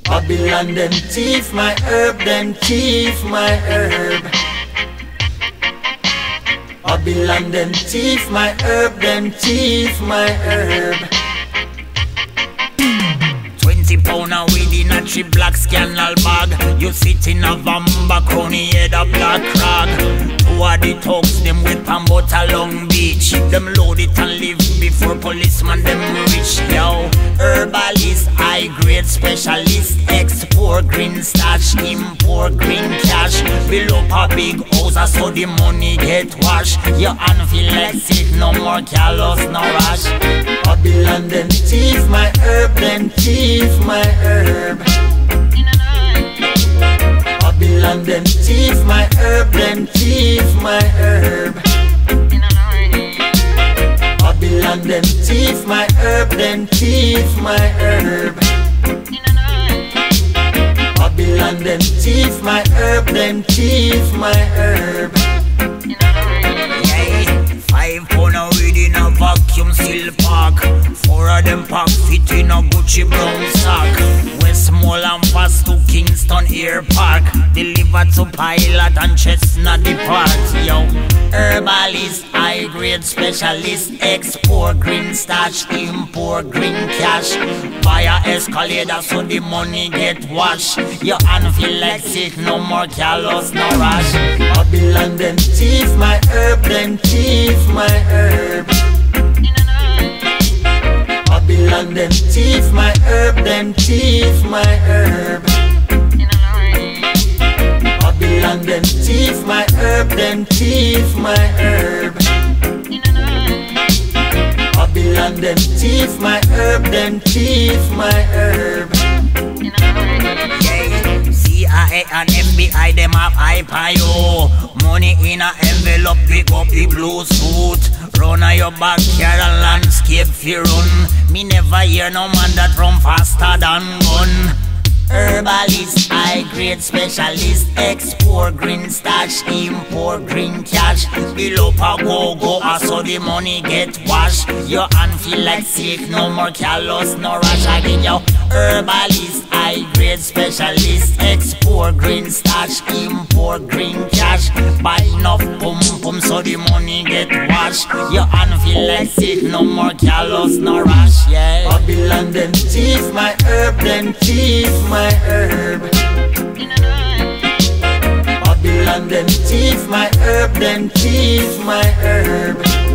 Babylon them thief my herb, them thief my herb. Babylon them thief my herb, them thief my herb. 20 pound a weed in a 3 black scandal bag. You sit in a vamba crown, head a black rag. Who are the thugs, them whip and butter Long Beach. Them load it and leave before policeman them rich. Yo, herbalist, high grade specialist. Export green stash, import green cash. Build up a big house so the money get washed. Your hand feel like sick, no more callous, no rush. Babylon them thief my herb, them thief my herb. Babylon them thief my herb, them thief my herb. Babylon them thief my herb, them thief my herb. Babylon them thief my herb, them thief my herb. 5 pound a weed in a vacuum seal pack. 4 of them pack fit in a Gucci brown sack. Westmoreland and fast to Kingston Air Park. Delivered to Pilot and Chestnut Depart. Yo, herbalist, high grade specialist. Export green stash, import green cash. Buy a escalator so the money get washed. Your hand feel like sick, no more callous, no rush. Babylon them thief my herb, them thief my herb. Babylon them thief my herb, them thief my herb. Babylon them thief my herb, them thief my herb. Babylon them thief my herb, them thief my herb. CIA and FBI them have hype on you. Money in a envelope, pick up the blue suit. Run on your backyard and landscape fi run. Me never hear no man that run faster than gun. Herbalist, high grade specialist. Export green stash, import green cash. Bill up a go-go so the money get washed. Your hand feel like sick, no more callous, no rush again. Yo, herbalist, high grade specialist. Export green stash, import green cash. Buy enough pum so the money get washed. Your hand feel like sick, no more callous, no rush, yeah. Babylon them thief my herb, them thief my herb. Babylon them thief my herb, them thief my herb.